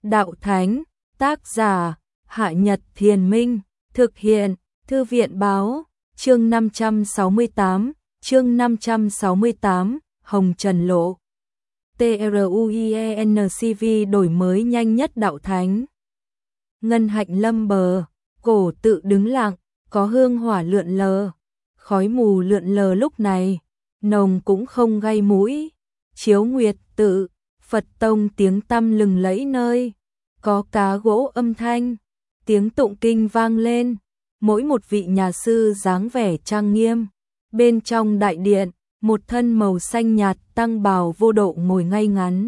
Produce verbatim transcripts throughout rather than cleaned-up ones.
Đạo Thánh, tác giả, Hạ Nhật Thiền Minh, thực hiện, Thư viện Báo, chương năm trăm sáu mươi tám, chương năm trăm sáu mươi tám, Hồng Trần Lộ. TRUIENCV đổi mới nhanh nhất Đạo Thánh. Ngân hạnh lâm bờ, cổ tự đứng lặng, có hương hỏa lượn lờ, khói mù lượn lờ lúc này, nồng cũng không gây mũi. Chiếu Nguyệt tự, Phật tông tiếng tăm lừng lẫy nơi, có cá gỗ âm thanh, tiếng tụng kinh vang lên, mỗi một vị nhà sư dáng vẻ trang nghiêm. Bên trong đại điện, một thân màu xanh nhạt tăng bào vô độ ngồi ngay ngắn.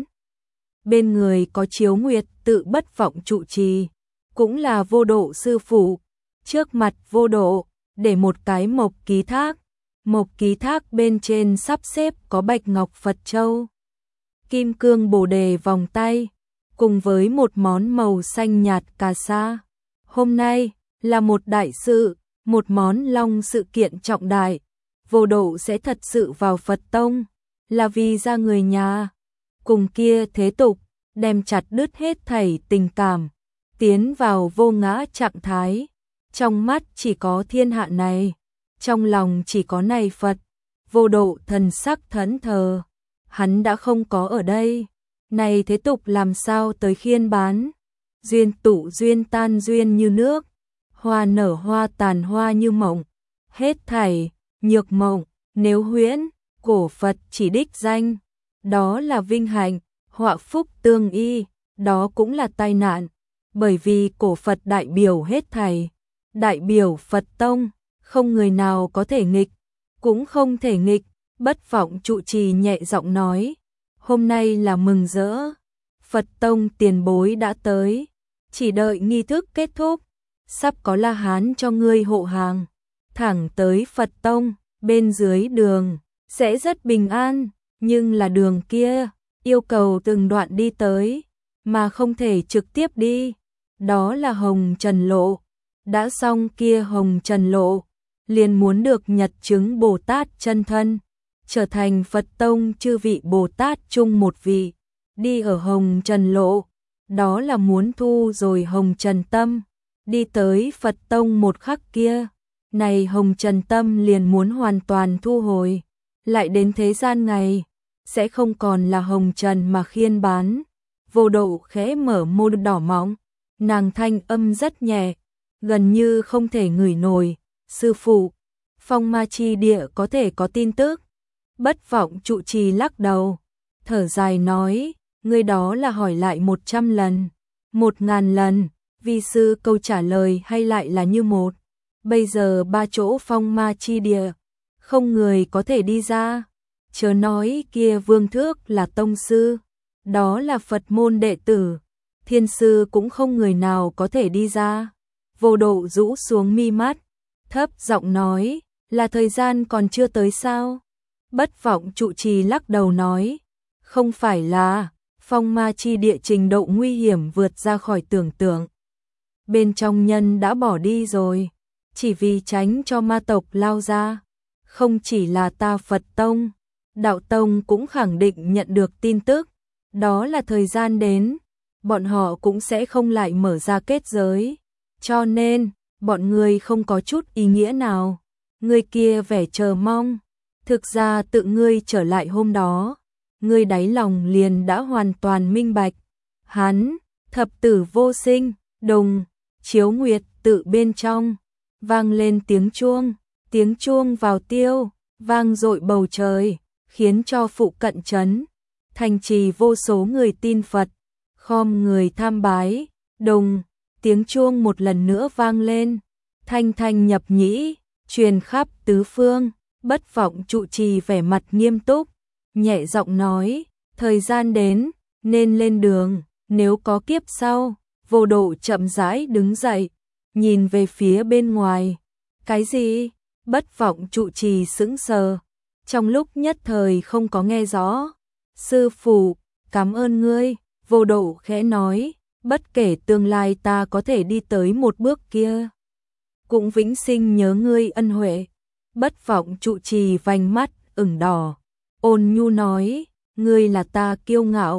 Bên người có Chiếu Nguyệt tự bất vọng trụ trì, cũng là vô độ sư phụ. Trước mặt vô độ, để một cái mộc ký thác. Mộc ký thác bên trên sắp xếp có bạch ngọc Phật châu, kim cương bồ đề vòng tay, cùng với một món màu xanh nhạt cà sa. Hôm nay là một đại sự, một món long sự kiện trọng đại. Vô độ sẽ thật sự vào Phật tông, là vì ra người nhà, cùng kia thế tục, đem chặt đứt hết thảy tình cảm, tiến vào vô ngã trạng thái. Trong mắt chỉ có thiên hạ này, trong lòng chỉ có này Phật. Vô độ thần sắc thẫn thờ, hắn đã không có ở đây, này thế tục làm sao tới khiên bán. Duyên tụ duyên tan duyên như nước, hoa nở hoa tàn hoa như mộng, hết thảy nhược mộng. Nếu huyễn, cổ Phật chỉ đích danh, đó là vinh hạnh. Họa phúc tương y, đó cũng là tai nạn. Bởi vì cổ Phật đại biểu hết thảy, đại biểu Phật tông, không người nào có thể nghịch, cũng không thể nghịch. Bất vọng trụ trì nhẹ giọng nói, hôm nay là mừng rỡ, Phật tông tiền bối đã tới, chỉ đợi nghi thức kết thúc, sắp có La Hán cho ngươi hộ hàng, thẳng tới Phật tông. Bên dưới đường sẽ rất bình an, nhưng là đường kia yêu cầu từng đoạn đi tới, mà không thể trực tiếp đi. Đó là Hồng Trần Lộ. Đã xong kia Hồng Trần Lộ, liền muốn được nhật chứng Bồ Tát chân thân, trở thành Phật tông chư vị Bồ Tát chung một vị. Đi ở Hồng Trần Lộ, đó là muốn thu rồi Hồng Trần tâm. Đi tới Phật tông một khắc kia, này Hồng Trần tâm liền muốn hoàn toàn thu hồi. Lại đến thế gian ngày, sẽ không còn là Hồng Trần mà khiên bán. Vô độ khẽ mở môi đỏ mọng, nàng thanh âm rất nhẹ, gần như không thể ngửi nổi. Sư phụ, Phong Ma Chi Địa có thể có tin tức? Bất vọng trụ trì lắc đầu, thở dài nói, ngươi đó là hỏi lại một trăm lần, một ngàn lần, vi sư câu trả lời hay lại là như một. Bây giờ ba chỗ Phong Ma Chi Địa, không người có thể đi ra. Chớ nói kia Vương Thước là tông sư, đó là Phật môn đệ tử, thiên sư cũng không người nào có thể đi ra. Vô độ rũ xuống mi mắt, thấp giọng nói, là thời gian còn chưa tới sao? Bất vọng trụ trì lắc đầu nói, không phải là, Phong Ma Chi Địa trình độ nguy hiểm vượt ra khỏi tưởng tượng. Bên trong nhân đã bỏ đi rồi, chỉ vì tránh cho ma tộc lao ra. Không chỉ là ta Phật tông, Đạo tông cũng khẳng định nhận được tin tức, đó là thời gian đến, bọn họ cũng sẽ không lại mở ra kết giới. Cho nên, bọn người không có chút ý nghĩa nào. Người kia vẻ chờ mong, thực ra tự ngươi trở lại hôm đó, ngươi đáy lòng liền đã hoàn toàn minh bạch. Hắn, thập tử vô sinh. Đùng, Chiếu Nguyệt tự bên trong, vang lên tiếng chuông, tiếng chuông vào tiêu, vang dội bầu trời, khiến cho phụ cận trấn, thành trì vô số người tin Phật, khom người tham bái. Đùng, tiếng chuông một lần nữa vang lên, thanh thanh nhập nhĩ, truyền khắp tứ phương. Bất vọng trụ trì vẻ mặt nghiêm túc, nhẹ giọng nói, thời gian đến, nên lên đường, nếu có kiếp sau. Vô độ chậm rãi đứng dậy, nhìn về phía bên ngoài. Cái gì? Bất vọng trụ trì sững sờ, trong lúc nhất thời không có nghe rõ. Sư phụ, cảm ơn ngươi. Vô độ khẽ nói, bất kể tương lai ta có thể đi tới một bước kia, cũng vĩnh sinh nhớ ngươi ân huệ. Bất vọng trụ trì vành mắt ửng đỏ, ôn nhu nói, ngươi là ta kiêu ngạo,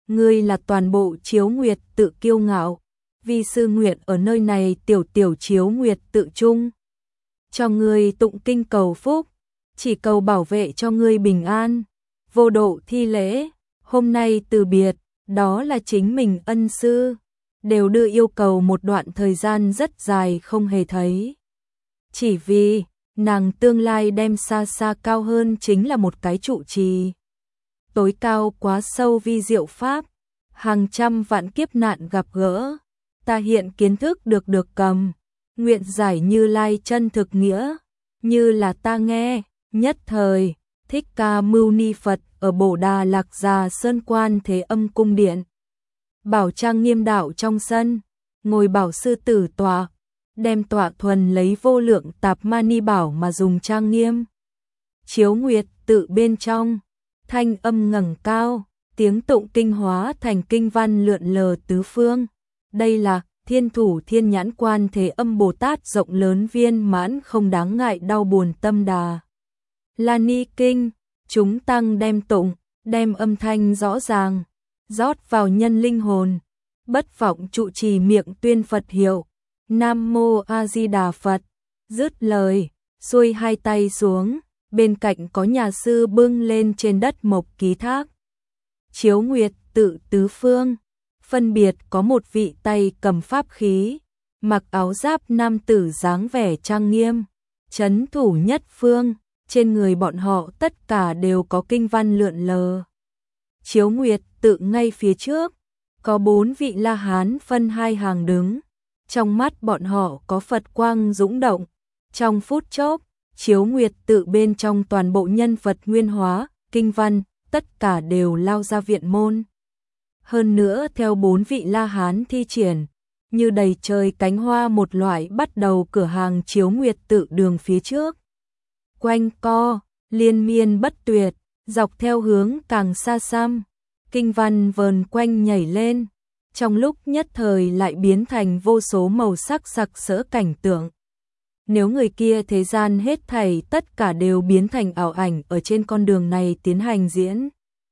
ngươi là toàn bộ Chiếu Nguyệt tự kiêu ngạo, vi sư nguyện ở nơi này tiểu tiểu Chiếu Nguyệt tự chung. Cho ngươi tụng kinh cầu phúc, chỉ cầu bảo vệ cho ngươi bình an. Vô Độ thi lễ, hôm nay từ biệt, đó là chính mình ân sư, đều đưa yêu cầu một đoạn thời gian rất dài không hề thấy. Chỉ vì, nàng tương lai đem xa xa cao hơn chính là một cái trụ trì. Tối cao quá sâu vi diệu pháp, hàng trăm vạn kiếp nạn gặp gỡ, ta hiện kiến thức được được cầm, nguyện giải Như Lai chân thực nghĩa, như là ta nghe, nhất thời, Thích Ca Mâu Ni Phật ở Bồ Đà Lạc Già Sơn Quan Thế Âm Cung Điện. Bảo trang nghiêm đạo trong sân, ngồi bảo sư tử tọa, đem tọa thuần lấy vô lượng tạp mani bảo mà dùng trang nghiêm. Chiếu Nguyệt tự bên trong, thanh âm ngẩng cao, tiếng tụng kinh hóa thành kinh văn lượn lờ tứ phương. Đây là Thiên Thủ Thiên Nhãn Quan Thế Âm Bồ Tát rộng lớn viên mãn không đáng ngại đau buồn tâm đà. La Ni Kinh, chúng tăng đem tụng, đem âm thanh rõ ràng, rót vào nhân linh hồn, bất vọng trụ trì miệng tuyên Phật hiệu. Nam Mô A Di Đà Phật, dứt lời, xuôi hai tay xuống, bên cạnh có nhà sư bưng lên trên đất mộc ký thác. Chiếu Nguyệt tự tứ phương, phân biệt có một vị tay cầm pháp khí, mặc áo giáp nam tử dáng vẻ trang nghiêm, trấn thủ nhất phương, trên người bọn họ tất cả đều có kinh văn lượn lờ. Chiếu Nguyệt tự ngay phía trước, có bốn vị La Hán phân hai hàng đứng, trong mắt bọn họ có Phật quang dũng động, trong phút chốc, Chiếu Nguyệt tự bên trong toàn bộ nhân Phật nguyên hóa, kinh văn, tất cả đều lao ra viện môn. Hơn nữa theo bốn vị La Hán thi triển, như đầy trời cánh hoa một loại bắt đầu cửa hàng Chiếu Nguyệt tự đường phía trước. Quanh co, liên miên bất tuyệt, dọc theo hướng càng xa xăm, kinh văn vờn quanh nhảy lên, trong lúc nhất thời lại biến thành vô số màu sắc sặc sỡ cảnh tượng. Nếu người kia thế gian hết thảy tất cả đều biến thành ảo ảnh ở trên con đường này tiến hành diễn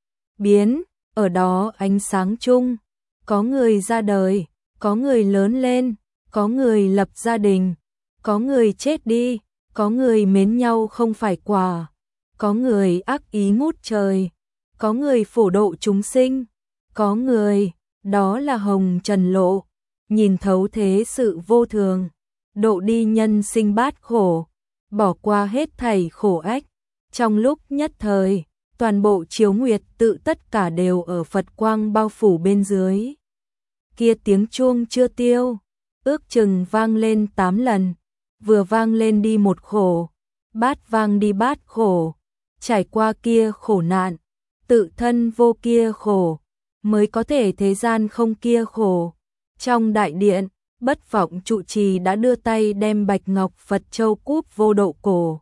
biến, ở đó ánh sáng chung, có người ra đời, có người lớn lên, có người lập gia đình, có người chết đi, có người mến nhau không phải quà, có người ác ý ngút trời, có người phổ độ chúng sinh, có người, đó là hồng trần lộ, nhìn thấu thế sự vô thường, độ đi nhân sinh bát khổ, bỏ qua hết thảy khổ ách. Trong lúc nhất thời, toàn bộ Chiếu Nguyệt tự tất cả đều ở Phật quang bao phủ bên dưới. Kia tiếng chuông chưa tiêu, ước chừng vang lên tám lần, vừa vang lên đi một khổ, bát vang đi bát khổ, trải qua kia khổ nạn, tự thân vô kia khổ, mới có thể thế gian không kia khổ. Trong đại điện, bất vọng trụ trì đã đưa tay đem bạch ngọc Phật châu cúp Vô Độ cổ,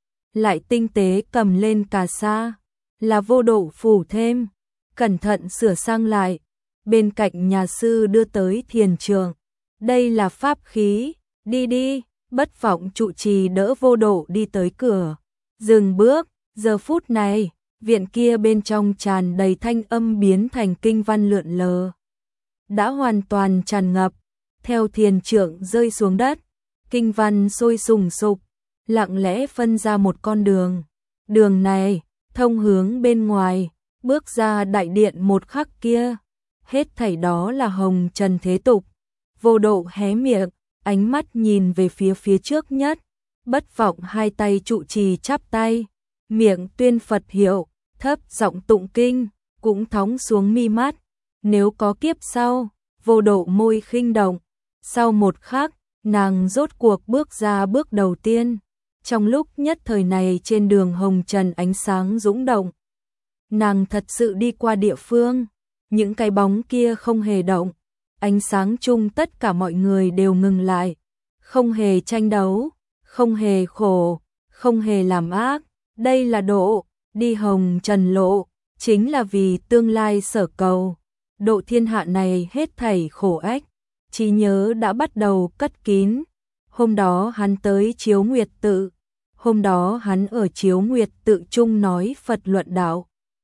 lại tinh tế cầm lên cà sa, là Vô Độ phủ thêm, cẩn thận sửa sang lại, bên cạnh nhà sư đưa tới thiền trường. Đây là pháp khí, đi đi, bất vọng trụ trì đỡ Vô Độ đi tới cửa, dừng bước, giờ phút này, viện kia bên trong tràn đầy thanh âm biến thành kinh văn lượn lờ, đã hoàn toàn tràn ngập, theo thiền trưởng rơi xuống đất, kinh văn sôi sùng sục, lặng lẽ phân ra một con đường, đường này, thông hướng bên ngoài, bước ra đại điện một khắc kia, hết thảy đó là hồng trần thế tục. Vô Độ hé miệng, ánh mắt nhìn về phía phía trước nhất, bất vọng hai tay trụ trì chắp tay, miệng tuyên Phật hiệu, thấp giọng tụng kinh, cũng thóng xuống mi mắt. Nếu có kiếp sau, Vô Độ môi khinh động, sau một khắc, nàng rốt cuộc bước ra bước đầu tiên. Trong lúc nhất thời này trên đường hồng trần ánh sáng dũng động, nàng thật sự đi qua địa phương, những cái bóng kia không hề động, ánh sáng chung tất cả mọi người đều ngừng lại, không hề tranh đấu, không hề khổ, không hề làm ác. Đây là độ, đi hồng trần lộ, chính là vì tương lai sở cầu, độ thiên hạ này hết thảy khổ ách. Trí nhớ đã bắt đầu cất kín, hôm đó hắn tới Chiếu Nguyệt tự, hôm đó hắn ở Chiếu Nguyệt tự chung nói Phật luận đạo,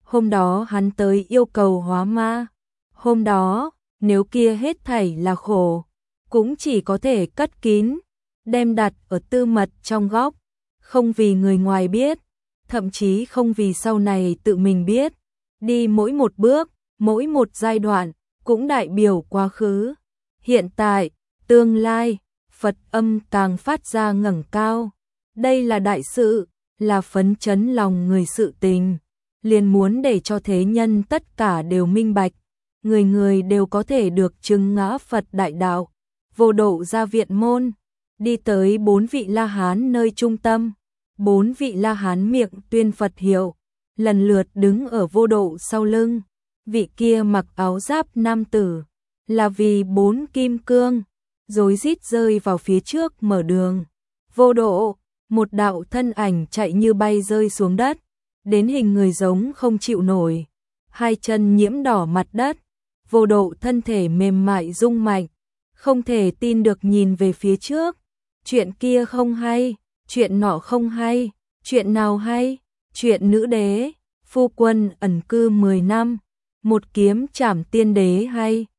Hôm đó hắn tới yêu cầu hóa ma. Hôm đó, nếu kia hết thảy là khổ, cũng chỉ có thể cất kín, đem đặt ở tư mật trong góc, không vì người ngoài biết, thậm chí không vì sau này tự mình biết. Đi mỗi một bước, mỗi một giai đoạn, cũng đại biểu quá khứ, hiện tại, tương lai, Phật âm càng phát ra ngẩng cao. Đây là đại sự, là phấn chấn lòng người sự tình, liền muốn để cho thế nhân tất cả đều minh bạch, người người đều có thể được chứng ngã Phật đại đạo. Vô độ ra viện môn, đi tới bốn vị La Hán nơi trung tâm, bốn vị La Hán miệng tuyên Phật hiệu, lần lượt đứng ở vô độ sau lưng. Vị kia mặc áo giáp nam tử, là vì bốn kim cương, rối rít rơi vào phía trước mở đường. Vô độ, một đạo thân ảnh chạy như bay rơi xuống đất, đến hình người giống không chịu nổi, hai chân nhiễm đỏ mặt đất. Vô độ thân thể mềm mại rung mạnh, không thể tin được nhìn về phía trước. Chuyện kia không hay, chuyện nọ không hay, chuyện nào hay? Chuyện nữ đế, phu quân ẩn cư mười năm, một kiếm trảm tiên đế hay?